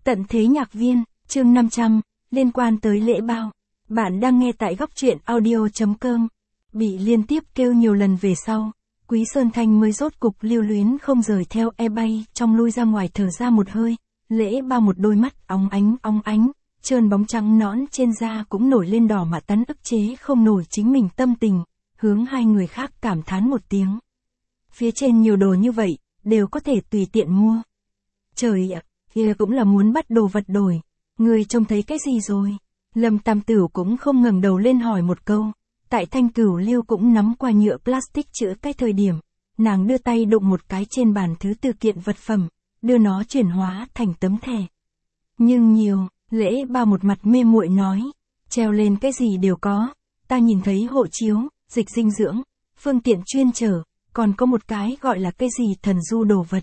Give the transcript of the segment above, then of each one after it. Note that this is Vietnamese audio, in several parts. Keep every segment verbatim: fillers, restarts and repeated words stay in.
Tận thế nhạc viên, chương năm trăm, liên quan tới lễ bao. Bạn đang nghe tại góc truyện audio chấm com. Bị liên tiếp kêu nhiều lần về sau, Quý Sơn Thanh mới rốt cục lưu luyến không rời theo e bay, trong lui ra ngoài thở ra một hơi. Lễ bao một đôi mắt óng ánh óng ánh, trơn bóng trắng nõn trên da cũng nổi lên đỏ mà tắn ức chế không nổi chính mình tâm tình, hướng hai người khác cảm thán một tiếng. Phía trên nhiều đồ như vậy, đều có thể tùy tiện mua. Trời ạ, kia cũng là muốn bắt đồ vật đổi. Người trông thấy cái gì rồi? Lâm Tam Tửu cũng không ngẩng đầu lên hỏi một câu. Tại Thanh Cửu Liêu cũng nắm qua nhựa plastic chữa cái thời điểm. Nàng đưa tay đụng một cái trên bàn thứ tư kiện vật phẩm, đưa nó chuyển hóa thành tấm thẻ. Nhưng nhiều, lễ bao một mặt mê muội nói. Treo lên cái gì đều có. Ta nhìn thấy hộ chiếu, dịch dinh dưỡng, phương tiện chuyên chở, còn có một cái gọi là cái gì thần du đồ vật.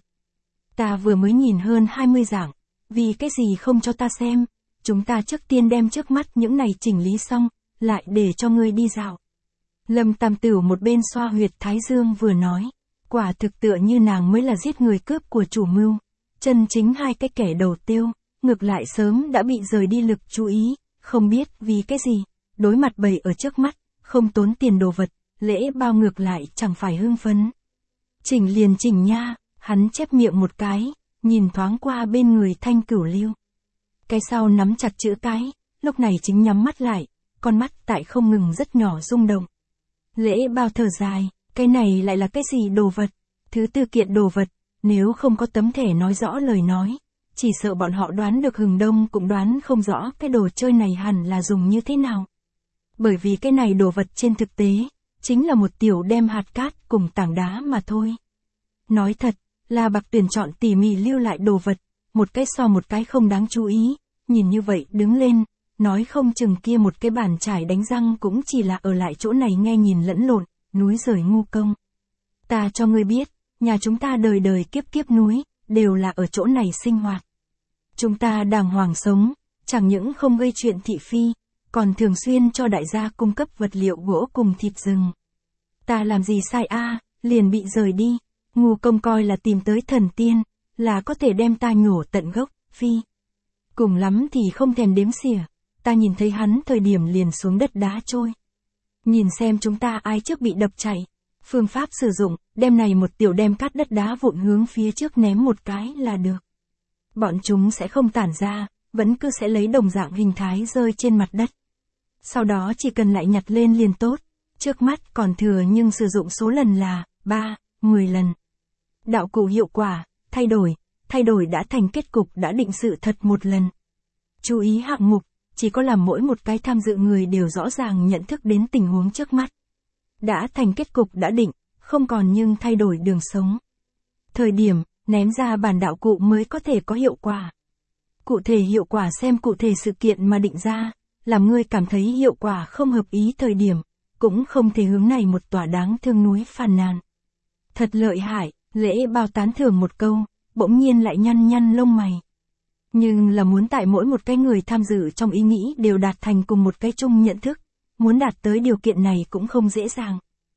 Ta vừa mới nhìn hơn hai mươi dạng, vì cái gì không cho ta xem, chúng ta trước tiên đem trước mắt những này chỉnh lý xong, lại để cho ngươi đi dạo. Lâm Tam Tửu một bên xoa huyệt thái dương vừa nói, quả thực tựa như nàng mới là giết người cướp của chủ mưu, chân chính hai cái kẻ đầu tiêu, ngược lại sớm đã bị rời đi lực chú ý, không biết vì cái gì, đối mặt bầy ở trước mắt, không tốn tiền đồ vật, lễ bao ngược lại chẳng phải hưng phấn. Chỉnh liền chỉnh nha. Hắn chép miệng một cái, nhìn thoáng qua bên người Thanh Cửu Liêu. Cái sau nắm chặt chữ cái, lúc này chính nhắm mắt lại, con mắt tại không ngừng rất nhỏ rung động. Lễ bao thở dài, cái này lại là cái gì đồ vật? Thứ tư kiện đồ vật, nếu không có tấm thẻ nói rõ lời nói, chỉ sợ bọn họ đoán được Hừng Đông cũng đoán không rõ cái đồ chơi này hẳn là dùng như thế nào. Bởi vì cái này đồ vật trên thực tế, chính là một tiểu đem hạt cát cùng tảng đá mà thôi. Nói thật, là Bạc tuyển chọn tỉ mỉ lưu lại đồ vật, một cái so một cái không đáng chú ý, nhìn như vậy đứng lên, nói không chừng kia một cái bàn chải đánh răng cũng chỉ là ở lại chỗ này nghe nhìn lẫn lộn, núi rời ngu công. Ta cho ngươi biết, nhà chúng ta đời đời kiếp kiếp núi, đều là ở chỗ này sinh hoạt. Chúng ta đàng hoàng sống, chẳng những không gây chuyện thị phi, còn thường xuyên cho đại gia cung cấp vật liệu gỗ cùng thịt rừng. Ta làm gì sai a, liền bị rời đi. Ngu công coi là tìm tới thần tiên, là có thể đem ta nhổ tận gốc, phi. Cùng lắm thì không thèm đếm xỉa, ta nhìn thấy hắn thời điểm liền xuống đất đá trôi. Nhìn xem chúng ta ai trước bị đập chạy. Phương pháp sử dụng, đem này một tiểu đem cát đất đá vụn hướng phía trước ném một cái là được. Bọn chúng sẽ không tản ra, vẫn cứ sẽ lấy đồng dạng hình thái rơi trên mặt đất. Sau đó chỉ cần lại nhặt lên liền tốt, trước mắt còn thừa nhưng sử dụng số lần là ba, mười lần. Đạo cụ hiệu quả, thay đổi, thay đổi đã thành kết cục đã định sự thật một lần. Chú ý hạng mục, chỉ có làm mỗi một cái tham dự người đều rõ ràng nhận thức đến tình huống trước mắt. Đã thành kết cục đã định, không còn nhưng thay đổi đường sống. Thời điểm, ném ra bản đạo cụ mới có thể có hiệu quả. Cụ thể hiệu quả xem cụ thể sự kiện mà định ra, làm ngươi cảm thấy hiệu quả không hợp ý thời điểm, cũng không thể hướng này một tòa đáng thương núi phàn nàn. Thật lợi hại. Lễ bao tán thưởng một câu, bỗng nhiên lại nhăn nhăn lông mày. Nhưng là muốn tại mỗi một cái người tham dự trong ý nghĩ đều đạt thành cùng một cái chung nhận thức, muốn đạt tới điều kiện này cũng không dễ dàng.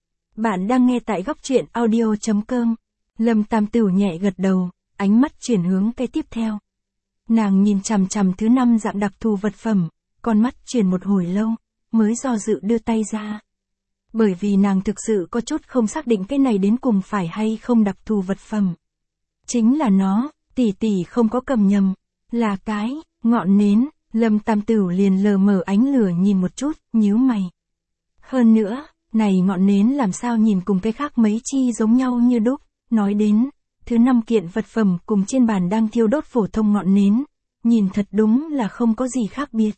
Bạn đang nghe tại góc truyện audio chấm com. Lâm Tam Tửu nhẹ gật đầu, ánh mắt chuyển hướng cái tiếp theo. Nàng nhìn chằm chằm thứ năm dạng đặc thù vật phẩm, con mắt chuyển một hồi lâu, mới do dự đưa tay ra. Bởi vì nàng thực sự có chút không xác định cái này đến cùng phải hay không đặc thù vật phẩm. Chính là nó, tỷ tỷ không có cầm nhầm, là cái, ngọn nến, Lâm Tam Tửu liền lờ mờ ánh lửa nhìn một chút, nhíu mày. Hơn nữa, này ngọn nến làm sao nhìn cùng cái khác mấy chi giống nhau như đúc, nói đến, thứ năm kiện vật phẩm cùng trên bàn đang thiêu đốt phổ thông ngọn nến, nhìn thật đúng là không có gì khác biệt.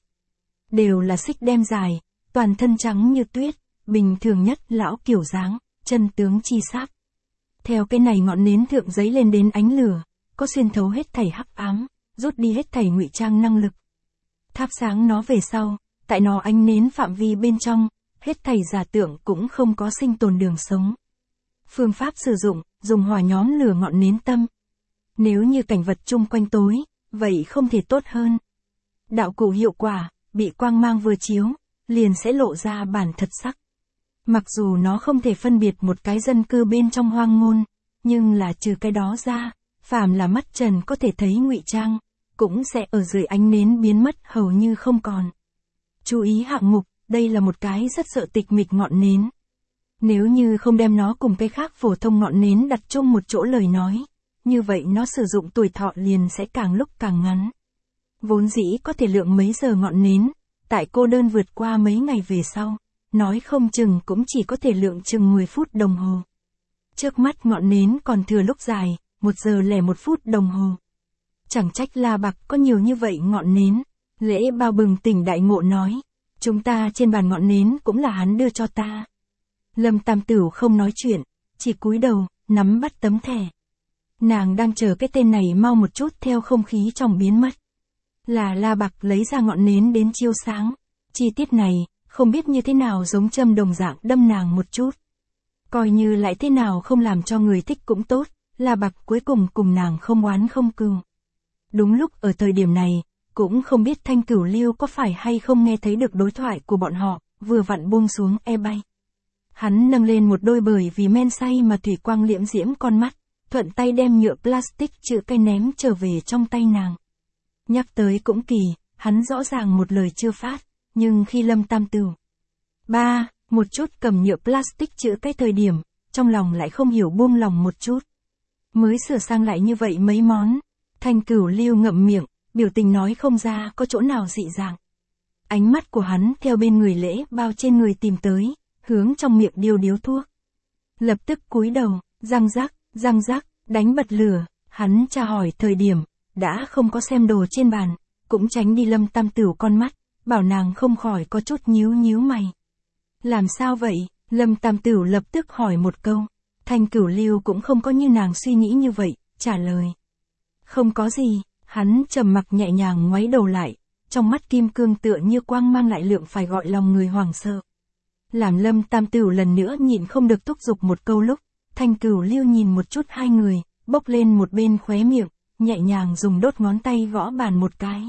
Đều là xích đem dài, toàn thân trắng như tuyết. Bình thường nhất lão kiểu dáng, chân tướng chi sắc. Theo cái này ngọn nến thượng giấy lên đến ánh lửa, có xuyên thấu hết thảy hắc ám, rút đi hết thảy ngụy trang năng lực. Thắp sáng nó về sau, tại nó ánh nến phạm vi bên trong, hết thảy giả tưởng cũng không có sinh tồn đường sống. Phương pháp sử dụng, dùng hỏa nhóm lửa ngọn nến tâm. Nếu như cảnh vật chung quanh tối, vậy không thể tốt hơn. Đạo cụ hiệu quả, bị quang mang vừa chiếu, liền sẽ lộ ra bản thật sắc. Mặc dù nó không thể phân biệt một cái dân cư bên trong hoang môn, nhưng là trừ cái đó ra, phàm là mắt trần có thể thấy ngụy trang, cũng sẽ ở dưới ánh nến biến mất hầu như không còn. Chú ý hạng mục, đây là một cái rất sợ tịch mịch ngọn nến. Nếu như không đem nó cùng cái khác phổ thông ngọn nến đặt chung một chỗ lời nói, như vậy nó sử dụng tuổi thọ liền sẽ càng lúc càng ngắn. Vốn dĩ có thể lượng mấy giờ ngọn nến, tại cô đơn vượt qua mấy ngày về sau, nói không chừng cũng chỉ có thể lượng chừng mười phút đồng hồ. Trước mắt ngọn nến còn thừa lúc dài, một giờ lẻ một phút đồng hồ. Chẳng trách La Bạc có nhiều như vậy ngọn nến. Lễ Bao bừng tỉnh đại ngộ nói, chúng ta trên bàn ngọn nến cũng là hắn đưa cho ta. Lâm Tam Tửu không nói chuyện, chỉ cúi đầu, nắm bắt tấm thẻ. Nàng đang chờ cái tên này mau một chút theo không khí trong biến mất. Là La Bạc lấy ra ngọn nến đến chiếu sáng. Chi tiết này, không biết như thế nào giống châm đồng dạng đâm nàng một chút. Coi như lại thế nào không làm cho người thích cũng tốt, La Bạc cuối cùng cùng nàng không oán không cừu. Đúng lúc ở thời điểm này, cũng không biết Thanh Cửu Lưu có phải hay không nghe thấy được đối thoại của bọn họ, vừa vặn buông xuống e bay. Hắn nâng lên một đôi bởi vì men say mà thủy quang liễm diễm con mắt, thuận tay đem nhựa plastic chữ cây ném trở về trong tay nàng. Nhắc tới cũng kỳ, hắn rõ ràng một lời chưa phát, nhưng khi Lâm Tam Tửu ba, một chút cầm nhựa plastic chữ cái thời điểm, trong lòng lại không hiểu buông lòng một chút. Mới sửa sang lại như vậy mấy món, Thanh Cửu Lưu ngậm miệng, biểu tình nói không ra có chỗ nào dị dạng. Ánh mắt của hắn theo bên người Lễ Bao trên người tìm tới, hướng trong miệng điêu điếu thuốc. Lập tức cúi đầu, răng rắc, răng rắc, đánh bật lửa, hắn tra hỏi thời điểm, đã không có xem đồ trên bàn, cũng tránh đi Lâm Tam Tửu con mắt, bảo nàng không khỏi có chút nhíu nhíu mày. Làm sao vậy? Lâm Tam Tửu lập tức hỏi một câu. Thanh Cửu Lưu cũng không có như nàng suy nghĩ như vậy, trả lời. Không có gì, hắn trầm mặc nhẹ nhàng ngoáy đầu lại, trong mắt kim cương tựa như quang mang lại lượng phải gọi lòng người hoảng sợ. Làm Lâm Tam Tửu lần nữa nhịn không được thúc giục một câu lúc, Thanh Cửu Lưu nhìn một chút hai người, bốc lên một bên khóe miệng, nhẹ nhàng dùng đốt ngón tay gõ bàn một cái.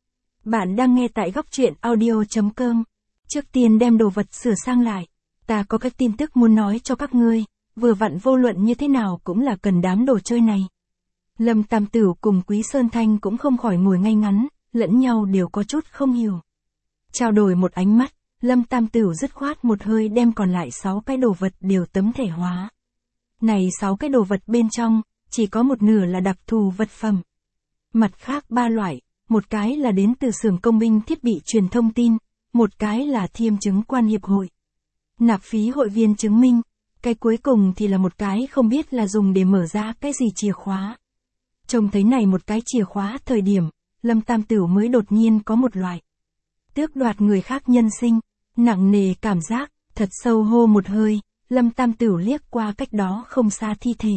Bạn đang nghe tại góc truyện audio chấm com. Trước tiên đem đồ vật sửa sang lại, ta có các tin tức muốn nói cho các ngươi, vừa vặn vô luận như thế nào cũng là cần đám đồ chơi này. Lâm Tam Tửu cùng Quý Sơn Thanh cũng không khỏi ngồi ngay ngắn, lẫn nhau đều có chút không hiểu. Trao đổi một ánh mắt, Lâm Tam Tửu dứt khoát một hơi đem còn lại sáu cái đồ vật đều tấm thể hóa. Này sáu cái đồ vật bên trong, chỉ có một nửa là đặc thù vật phẩm. Mặt khác ba loại, một cái là đến từ xưởng công binh thiết bị truyền thông tin, một cái là thiêm chứng quan hiệp hội. Nạp phí hội viên chứng minh, cái cuối cùng thì là một cái không biết là dùng để mở ra cái gì chìa khóa. Trông thấy này một cái chìa khóa thời điểm, Lâm Tam Tửu mới đột nhiên có một loại tước đoạt người khác nhân sinh, nặng nề cảm giác, thật sâu hô một hơi, Lâm Tam Tửu liếc qua cách đó không xa thi thể.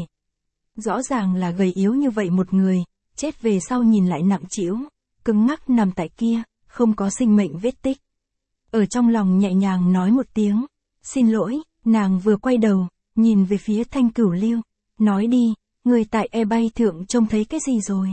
Rõ ràng là gầy yếu như vậy một người, chết về sau nhìn lại nặng trĩu, cứng ngắc nằm tại kia, không có sinh mệnh vết tích. Ở trong lòng nhẹ nhàng nói một tiếng, xin lỗi, nàng vừa quay đầu, nhìn về phía Thanh Cửu Lưu, nói đi, người tại eBay thượng trông thấy cái gì rồi?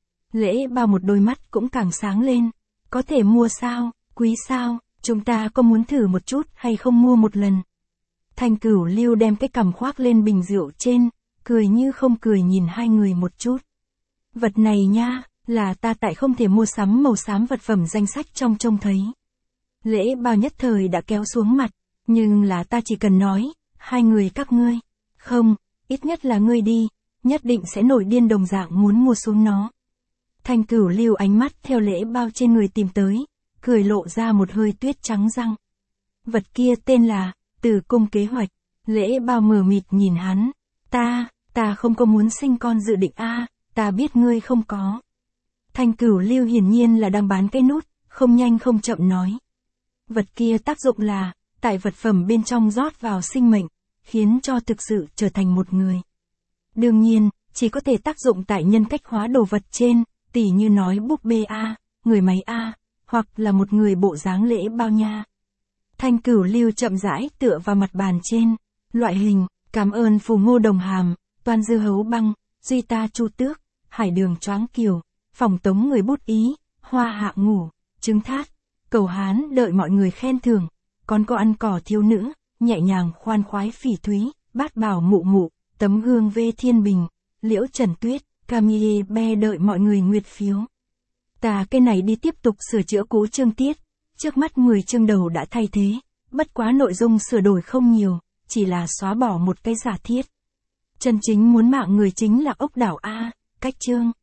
Lễ Bao một đôi mắt cũng càng sáng lên, có thể mua sao, quý sao, chúng ta có muốn thử một chút hay không mua một lần? Thanh Cửu Lưu đem cái cằm khoác lên bình rượu trên, cười như không cười nhìn hai người một chút. Vật này nha, là ta tại không thể mua sắm màu xám vật phẩm danh sách trong trông thấy. Lễ Bao nhất thời đã kéo xuống mặt, nhưng là ta chỉ cần nói, hai người các ngươi, không, ít nhất là ngươi đi, nhất định sẽ nổi điên đồng dạng muốn mua xuống nó. Thanh Cửu Lưu ánh mắt theo Lễ Bao trên người tìm tới, cười lộ ra một hơi tuyết trắng răng. Vật kia tên là Tử Cung Kế Hoạch. Lễ Bao mờ mịt nhìn hắn, ta, ta không có muốn sinh con dự định a, ta biết ngươi không có. Thanh Cửu Lưu hiển nhiên là đang bán cái nút, không nhanh không chậm nói. Vật kia tác dụng là, tại vật phẩm bên trong rót vào sinh mệnh, khiến cho thực sự trở thành một người. Đương nhiên, chỉ có thể tác dụng tại nhân cách hóa đồ vật trên, tỉ như nói búp bê A, người máy A, hoặc là một người bộ dáng Lễ Bao nha. Thanh Cửu Lưu chậm rãi tựa vào mặt bàn trên, loại hình, cảm ơn phù ngô đồng hàm, toan dư hấu băng, duy ta chu tước, hải đường choáng kiều, phòng tống người bút ý, hoa hạ ngủ, trứng thát, cầu hán đợi mọi người khen thưởng, còn có ăn cỏ thiếu nữ, nhẹ nhàng khoan khoái phỉ thúy, bát bảo mụ mụ, tấm gương vê thiên bình, liễu trần tuyết, Camille be đợi mọi người nguyệt phiếu. Ta cái này đi tiếp tục sửa chữa cũ chương tiết. Trước mắt mười chương đầu đã thay thế, bất quá nội dung sửa đổi không nhiều, chỉ là xóa bỏ một cái giả thiết. Chân chính muốn mạng người chính là ốc đảo A, cách chương.